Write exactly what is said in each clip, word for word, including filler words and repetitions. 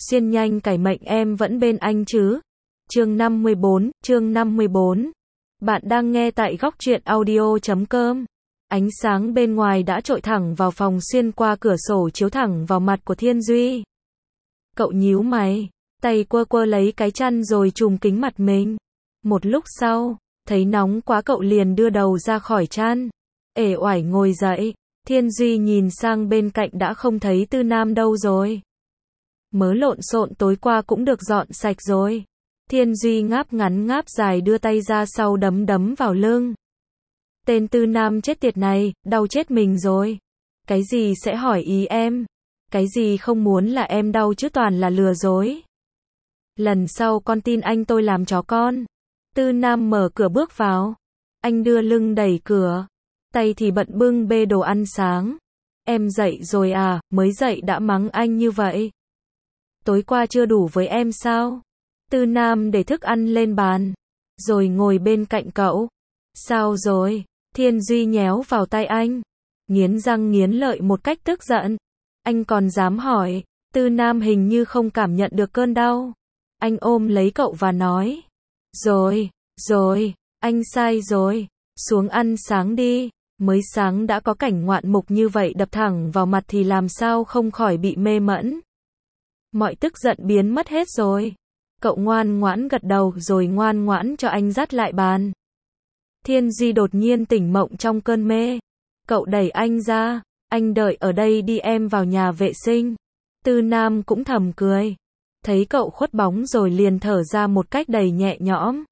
Xuyên nhanh cải mệnh em vẫn bên anh chứ. Chương năm mươi bốn, chương năm mươi bốn. Bạn đang nghe tại góc truyện audio chấm com. Ánh sáng bên ngoài đã trội thẳng vào phòng xuyên qua cửa sổ chiếu thẳng vào mặt của Thiên Duy. Cậu nhíu mày, tay quơ quơ lấy cái chăn rồi trùm kính mặt mình. Một lúc sau, thấy nóng quá cậu liền đưa đầu ra khỏi chăn. Uể oải ngồi dậy, Thiên Duy nhìn sang bên cạnh đã không thấy Tư Nam đâu rồi. Mớ lộn xộn tối qua cũng được dọn sạch rồi. Thiên Duy ngáp ngắn ngáp dài đưa tay ra sau đấm đấm vào lưng. Tên Tư Nam chết tiệt này, đau chết mình rồi. Cái gì sẽ hỏi ý em? Cái gì không muốn là em đau chứ toàn là lừa dối. Lần sau con tin anh tôi làm chó con. Tư Nam mở cửa bước vào. Anh đưa lưng đẩy cửa. Tay thì bận bưng bê đồ ăn sáng. Em dậy rồi à, mới dậy đã mắng anh như vậy. Tối qua chưa đủ với em sao? Tư Nam để thức ăn lên bàn. Rồi ngồi bên cạnh cậu. Sao rồi? Thiên Duy nhéo vào tay anh. Nghiến răng nghiến lợi một cách tức giận. Anh còn dám hỏi. Tư Nam hình như không cảm nhận được cơn đau. Anh ôm lấy cậu và nói. Rồi, rồi, anh sai rồi. Xuống ăn sáng đi. Mới sáng đã có cảnh ngoạn mục như vậy đập thẳng vào mặt thì làm sao không khỏi bị mê mẫn. Mọi tức giận biến mất hết rồi. Cậu ngoan ngoãn gật đầu rồi ngoan ngoãn cho anh dắt lại bàn. Thiên Duy đột nhiên tỉnh mộng trong cơn mê. Cậu đẩy anh ra. Anh đợi ở đây đi, em vào nhà vệ sinh. Tư Nam cũng thầm cười. Thấy cậu khuất bóng rồi liền thở ra một cách đầy nhẹ nhõm.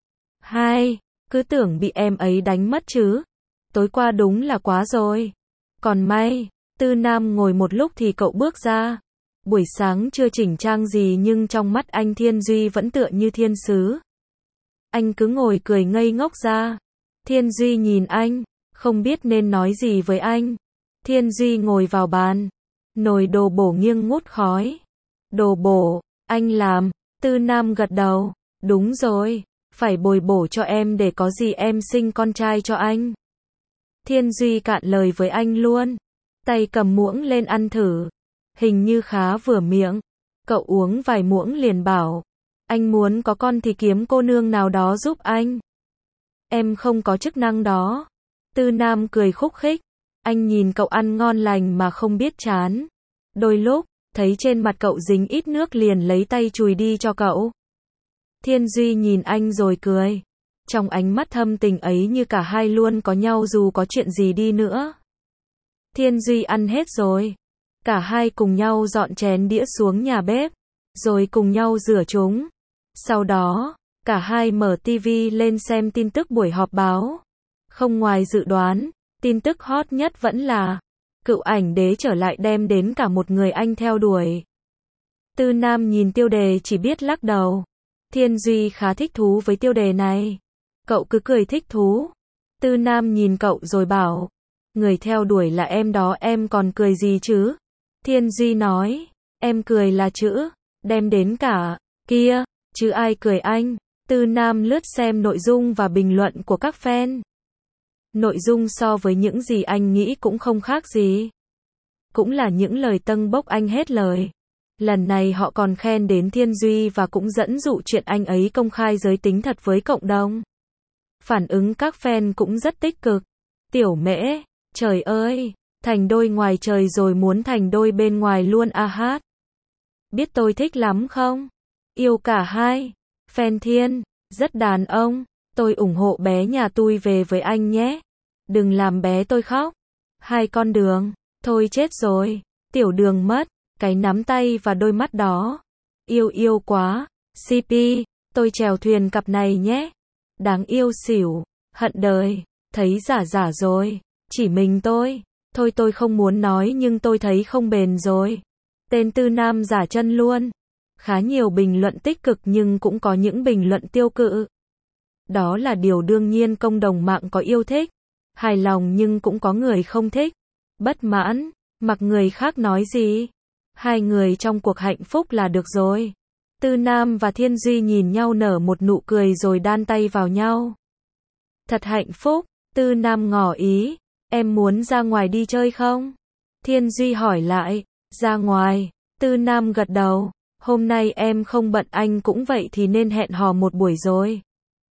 Hai, cứ tưởng bị em ấy đánh mất chứ. Tối qua đúng là quá rồi. Còn may, Tư Nam ngồi một lúc thì cậu bước ra. Buổi sáng chưa chỉnh trang gì nhưng trong mắt anh Thiên Duy vẫn tựa như thiên sứ. Anh cứ ngồi cười ngây ngốc ra. Thiên Duy nhìn anh, không biết nên nói gì với anh. Thiên Duy ngồi vào bàn. Nồi đồ bổ nghiêng ngút khói. Đồ bổ, anh làm. Tư Nam gật đầu. Đúng rồi, phải bồi bổ cho em để có gì em sinh con trai cho anh. Thiên Duy cạn lời với anh luôn. Tay cầm muỗng lên ăn thử. Hình như khá vừa miệng. Cậu uống vài muỗng liền bảo. Anh muốn có con thì kiếm cô nương nào đó giúp anh. Em không có chức năng đó. Tư Nam cười khúc khích. Anh nhìn cậu ăn ngon lành mà không biết chán. Đôi lúc, thấy trên mặt cậu dính ít nước liền lấy tay chùi đi cho cậu. Thiên Duy nhìn anh rồi cười. Trong ánh mắt thâm tình ấy như cả hai luôn có nhau dù có chuyện gì đi nữa. Thiên Duy ăn hết rồi. Cả hai cùng nhau dọn chén đĩa xuống nhà bếp. Rồi cùng nhau rửa chúng. Sau đó, cả hai mở tivi lên xem tin tức buổi họp báo. Không ngoài dự đoán, tin tức hot nhất vẫn là cựu ảnh đế trở lại đem đến cả một người anh theo đuổi. Tư Nam nhìn tiêu đề chỉ biết lắc đầu. Thiên Duy khá thích thú với tiêu đề này. Cậu cứ cười thích thú. Tư Nam nhìn cậu rồi bảo. Người theo đuổi là em đó, em còn cười gì chứ? Thiên Duy nói. Em cười là chữ đem đến cả kia, chứ ai cười anh. Tư Nam lướt xem nội dung và bình luận của các fan. Nội dung so với những gì anh nghĩ cũng không khác gì. Cũng là những lời tâng bốc anh hết lời. Lần này họ còn khen đến Thiên Duy và cũng dẫn dụ chuyện anh ấy công khai giới tính thật với cộng đồng. Phản ứng các fan cũng rất tích cực. Tiểu Mễ, trời ơi, thành đôi ngoài trời rồi muốn thành đôi bên ngoài luôn a hát. Biết tôi thích lắm không? Yêu cả hai. Fan Thiên, rất đàn ông, tôi ủng hộ bé nhà tôi về với anh nhé. Đừng làm bé tôi khóc. Hai con đường, thôi chết rồi. Tiểu Đường mất, cái nắm tay và đôi mắt đó. Yêu yêu quá. xê pê, tôi chèo thuyền cặp này nhé. Đáng yêu xỉu, hận đời, thấy giả giả rồi, chỉ mình tôi, thôi tôi không muốn nói nhưng tôi thấy không bền rồi. Tên Tư Nam giả chân luôn. Khá nhiều bình luận tích cực nhưng cũng có những bình luận tiêu cự. Đó là điều đương nhiên, cộng đồng mạng có yêu thích, hài lòng nhưng cũng có người không thích, bất mãn, mặc người khác nói gì. Hai người trong cuộc hạnh phúc là được rồi. Tư Nam và Thiên Duy nhìn nhau nở một nụ cười rồi đan tay vào nhau. Thật hạnh phúc. Tư Nam ngỏ ý. Em muốn ra ngoài đi chơi không? Thiên Duy hỏi lại. Ra ngoài. Tư Nam gật đầu. Hôm nay em không bận, anh cũng vậy thì nên hẹn hò một buổi rồi.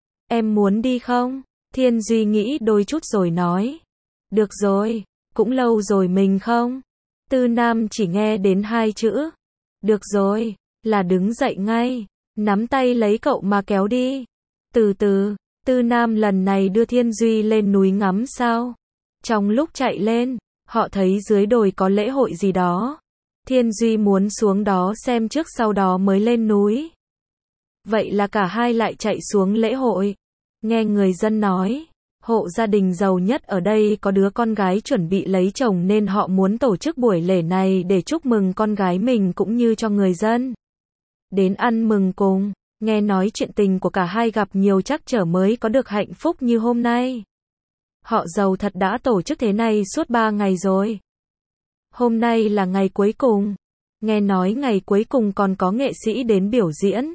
Em muốn đi không? Thiên Duy nghĩ đôi chút rồi nói. Được rồi, cũng lâu rồi mình không. Tư Nam chỉ nghe đến hai chữ. Được rồi, là đứng dậy ngay, nắm tay lấy cậu mà kéo đi. Từ từ, Tư Nam lần này đưa Thiên Duy lên núi ngắm sao. Trong lúc chạy lên, họ thấy dưới đồi có lễ hội gì đó. Thiên Duy muốn xuống đó xem trước sau đó mới lên núi. Vậy là cả hai lại chạy xuống lễ hội. Nghe người dân nói, hộ gia đình giàu nhất ở đây có đứa con gái chuẩn bị lấy chồng nên họ muốn tổ chức buổi lễ này để chúc mừng con gái mình cũng như cho người dân đến ăn mừng cùng. Nghe nói chuyện tình của cả hai gặp nhiều trắc trở mới có được hạnh phúc như hôm nay. Họ giàu thật đã tổ chức thế này suốt ba ngày rồi. Hôm nay là ngày cuối cùng. Nghe nói ngày cuối cùng còn có nghệ sĩ đến biểu diễn.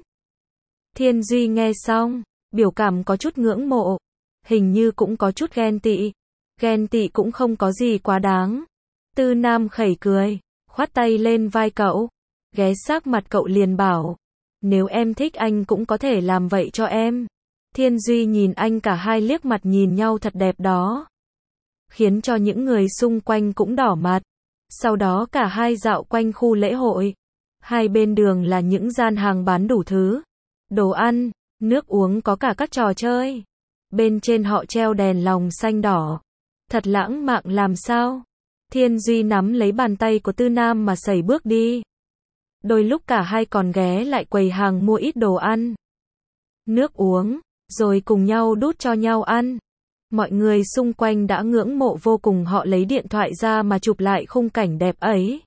Thiên Duy nghe xong, biểu cảm có chút ngưỡng mộ. Hình như cũng có chút ghen tị. Ghen tị cũng không có gì quá đáng. Tư Nam khẩy cười, khoát tay lên vai cậu. Ghé sát mặt cậu liền bảo. Nếu em thích anh cũng có thể làm vậy cho em. Thiên Duy nhìn anh, cả hai liếc mặt nhìn nhau thật đẹp đó. Khiến cho những người xung quanh cũng đỏ mặt. Sau đó cả hai dạo quanh khu lễ hội. Hai bên đường là những gian hàng bán đủ thứ. Đồ ăn, nước uống, có cả các trò chơi. Bên trên họ treo đèn lồng xanh đỏ. Thật lãng mạn làm sao. Thiên Duy nắm lấy bàn tay của Tư Nam mà sẩy bước đi. Đôi lúc cả hai còn ghé lại quầy hàng mua ít đồ ăn, nước uống, rồi cùng nhau đút cho nhau ăn. Mọi người xung quanh đã ngưỡng mộ vô cùng, họ lấy điện thoại ra mà chụp lại khung cảnh đẹp ấy.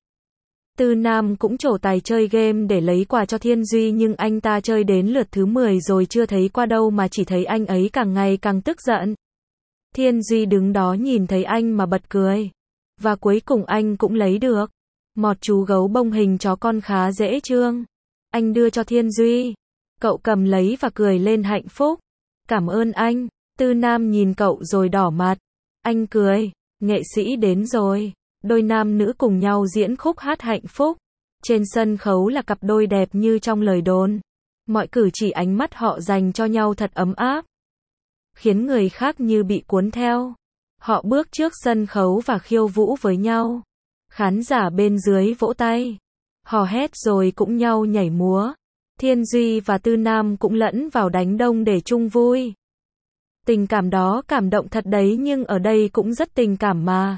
Tư Nam cũng trổ tài chơi game để lấy quà cho Thiên Duy, nhưng anh ta chơi đến lượt thứ mười rồi chưa thấy qua đâu mà chỉ thấy anh ấy càng ngày càng tức giận. Thiên Duy đứng đó nhìn thấy anh mà bật cười. Và cuối cùng anh cũng lấy được một chú gấu bông hình chó con khá dễ thương. Anh đưa cho Thiên Duy. Cậu cầm lấy và cười lên hạnh phúc. Cảm ơn anh. Tư Nam nhìn cậu rồi đỏ mặt. Anh cười. Nghệ sĩ đến rồi. Đôi nam nữ cùng nhau diễn khúc hát hạnh phúc. Trên sân khấu là cặp đôi đẹp như trong lời đồn. Mọi cử chỉ ánh mắt họ dành cho nhau thật ấm áp, khiến người khác như bị cuốn theo. Họ bước trước sân khấu và khiêu vũ với nhau. Khán giả bên dưới vỗ tay, hò hét rồi cũng nhau nhảy múa. Thiên Duy và Tư Nam cũng lẫn vào đánh đông để chung vui. Tình cảm đó cảm động thật đấy, nhưng ở đây cũng rất tình cảm mà.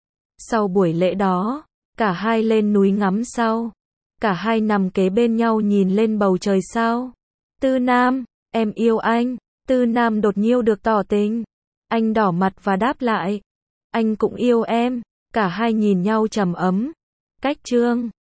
Sau buổi lễ đó, cả hai lên núi ngắm sao. Cả hai nằm kế bên nhau nhìn lên bầu trời sao. Tư Nam, em yêu anh. Tư Nam đột nhiên được tỏ tình. Anh đỏ mặt và đáp lại. Anh cũng yêu em. Cả hai nhìn nhau trầm ấm. Cách chương